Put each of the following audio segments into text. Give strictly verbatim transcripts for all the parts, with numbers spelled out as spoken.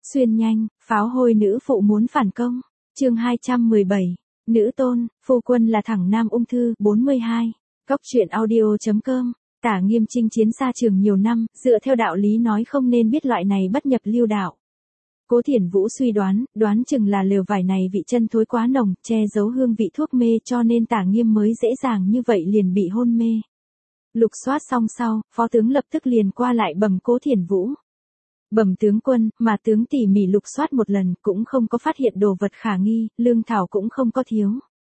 Xuyên nhanh, pháo hôi nữ phụ muốn phản công. Chương hai trăm mười bảy. Nữ tôn, phu quân là thẳng nam ung thư. bốn mươi hai. Góc truyện audio.com. Tả Nghiêm chinh chiến xa trường nhiều năm, dựa theo đạo lý nói không nên biết loại này bất nhập lưu đạo. Cố Thiển Vũ suy đoán, đoán chừng là lều vải này vị chân thối quá nồng, che giấu hương vị thuốc mê cho nên Tả Nghiêm mới dễ dàng như vậy liền bị hôn mê. Lục soát xong sau, phó tướng lập tức liền qua lại bẩm Cố Thiển Vũ. Bẩm tướng quân, mà tướng tỉ mỉ lục soát một lần cũng không có phát hiện đồ vật khả nghi, lương thảo cũng không có thiếu.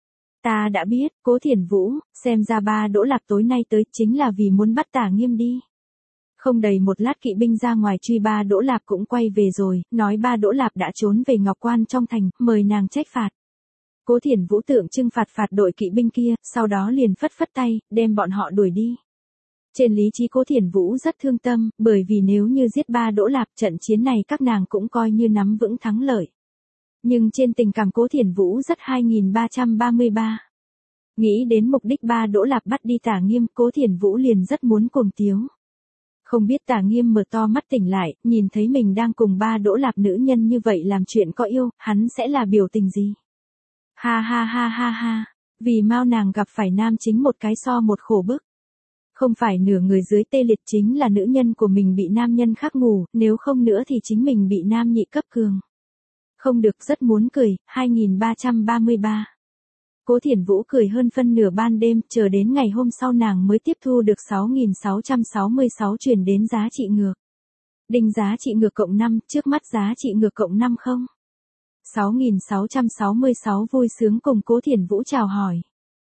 Ta đã biết, Cố Thiển Vũ, xem ra ba Đỗ Lạp tối nay tới chính là vì muốn bắt Tả Nghiêm đi. Không đầy một lát kỵ binh ra ngoài truy ba Đỗ Lạp cũng quay về rồi, nói ba Đỗ Lạp đã trốn về Ngọc Quan trong thành, mời nàng trách phạt. Cố Thiển Vũ tượng trưng phạt phạt đội kỵ binh kia, sau đó liền phất phất tay, đem bọn họ đuổi đi. Trên lý trí Cố Thiển Vũ rất thương tâm, bởi vì nếu như giết ba Đỗ Lạp trận chiến này các nàng cũng coi như nắm vững thắng lợi. Nhưng trên tình cảm Cố Thiển Vũ rất hai nghìn ba trăm ba mươi ba. Nghĩ đến mục đích ba Đỗ Lạp bắt đi Tả Nghiêm, Cố Thiển Vũ liền rất muốn cuồng tiếu. Không biết Tả Nghiêm mở to mắt tỉnh lại, nhìn thấy mình đang cùng ba Đỗ Lạp nữ nhân như vậy làm chuyện có yêu, hắn sẽ là biểu tình gì? Ha ha ha ha ha, vì mau nàng gặp phải nam chính một cái so một khổ bức. Không phải nửa người dưới tê liệt chính là nữ nhân của mình bị nam nhân khác ngủ, nếu không nữa thì chính mình bị nam nhị cấp cường. Không được, rất muốn cười. Hai nghìn ba trăm ba mươi ba. Cố Thiển Vũ cười hơn phân nửa ban đêm, chờ đến ngày hôm sau nàng mới tiếp thu được sáu nghìn sáu trăm sáu mươi sáu truyền đến giá trị ngược. Đinh giá trị ngược cộng năm, trước mắt giá trị ngược cộng năm không. sáu nghìn sáu trăm sáu mươi sáu vui sướng cùng Cố Thiển Vũ chào hỏi.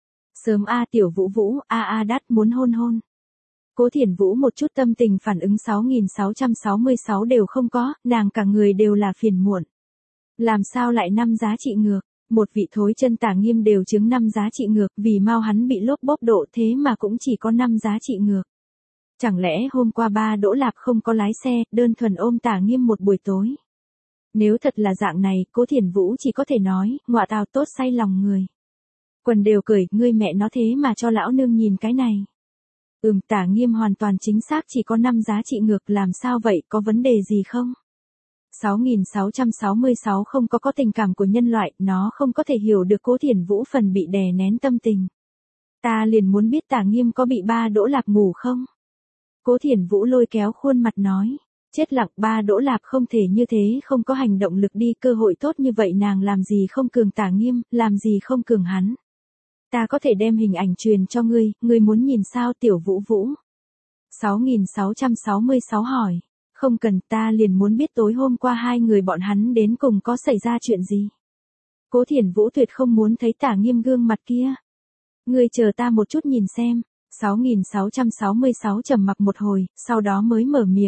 Sớm a tiểu Vũ Vũ, a a đắt muốn hôn hôn. Cố Thiển Vũ một chút tâm tình phản ứng sáu nghìn sáu trăm sáu mươi sáu đều không có, nàng cả người đều là phiền muộn. Làm sao lại năm giá trị ngược, một vị thối chân Tả Nghiêm đều chứng năm giá trị ngược, vì mau hắn bị lốp bốp độ thế mà cũng chỉ có năm giá trị ngược. Chẳng lẽ hôm qua ba Đỗ Lạp không có lái xe, đơn thuần ôm Tả Nghiêm một buổi tối. Nếu thật là dạng này, Cố Thiển Vũ chỉ có thể nói, ngọa tào tốt say lòng người. Quần đều cười, ngươi mẹ nó thế mà cho lão nương nhìn cái này. Ừm, Tả Nghiêm hoàn toàn chính xác chỉ có năm giá trị ngược, làm sao vậy, có vấn đề gì không? sáu nghìn sáu trăm sáu mươi sáu không có có tình cảm của nhân loại, nó không có thể hiểu được Cố Thiển Vũ phần bị đè nén tâm tình. Ta liền muốn biết Tả Nghiêm có bị ba Đỗ Lạp ngủ không? Cố Thiển Vũ lôi kéo khuôn mặt nói. Chết lặng, ba Đỗ Lạp không thể như thế, không có hành động lực đi, cơ hội tốt như vậy nàng làm gì không cường Tả Nghiêm, làm gì không cường hắn. Ta có thể đem hình ảnh truyền cho ngươi, ngươi muốn nhìn sao tiểu Vũ Vũ? sáu nghìn sáu trăm sáu mươi sáu hỏi. Không cần, ta liền muốn biết tối hôm qua hai người bọn hắn đến cùng có xảy ra chuyện gì. Cố Thiển Vũ tuyệt không muốn thấy Tả Nghiêm gương mặt kia. Ngươi chờ ta một chút nhìn xem. sáu nghìn sáu trăm sáu mươi sáu trầm mặc một hồi, sau đó mới mở miệng.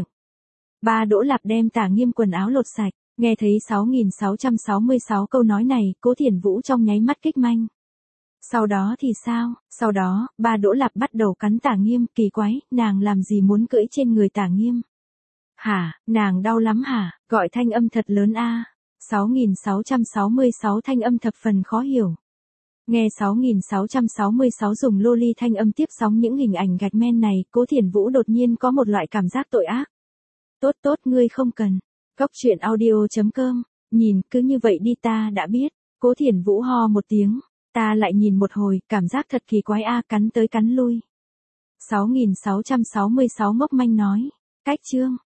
Ba Đỗ Lạp đem Tả Nghiêm quần áo lột sạch, nghe thấy sáu nghìn sáu trăm sáu mươi sáu câu nói này, Cố Thiển Vũ trong nháy mắt kích manh. Sau đó thì sao? Sau đó, ba Đỗ Lạp bắt đầu cắn Tả Nghiêm, kỳ quái, nàng làm gì muốn cưỡi trên người Tả Nghiêm? Hả, nàng đau lắm hả? Gọi thanh âm thật lớn a. sáu nghìn sáu trăm sáu mươi sáu thanh âm thập phần khó hiểu. Nghe sáu nghìn sáu trăm sáu mươi sáu dùng loli thanh âm tiếp sóng những hình ảnh gạch men này, Cố Thiển Vũ đột nhiên có một loại cảm giác tội ác. Tốt tốt, ngươi không cần. Góc truyện audio.com. Nhìn, cứ như vậy đi, ta đã biết. Cố Thiển Vũ ho một tiếng. Ta lại nhìn một hồi, cảm giác thật kỳ quái a, cắn tới cắn lui. sáu nghìn sáu trăm sáu mươi sáu ngốc manh nói. Cách chương.